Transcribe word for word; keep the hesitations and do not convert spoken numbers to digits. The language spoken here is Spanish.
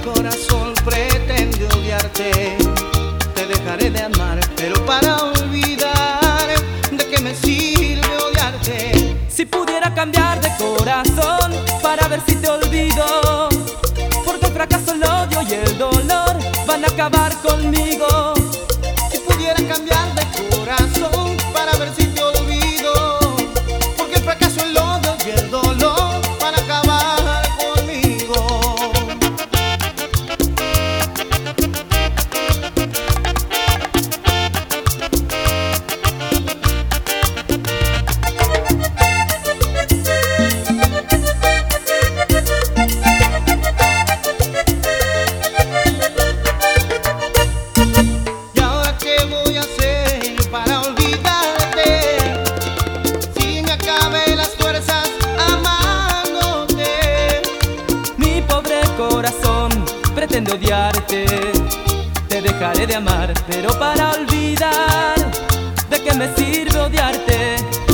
corazón pretende odiarte. Te dejaré de amar, pero para olvidar, ¿de qué me sirve odiarte? Si pudiera cambiar de corazón para ver si te olvido, porque el fracaso, el odio y el dolor van a acabar conmigo. Si pudiera cambiar de corazón para ver si te olvido, porque el fracaso, el odio y el dolor van a acabar conmigo. ¿Y ahora qué voy a hacer para olvidarte? Si me acabé las fuerzas amándote. Mi pobre corazón pretende odiarte. Te dejaré de amar, pero para olvidar, ¿de qué me sirve odiarte?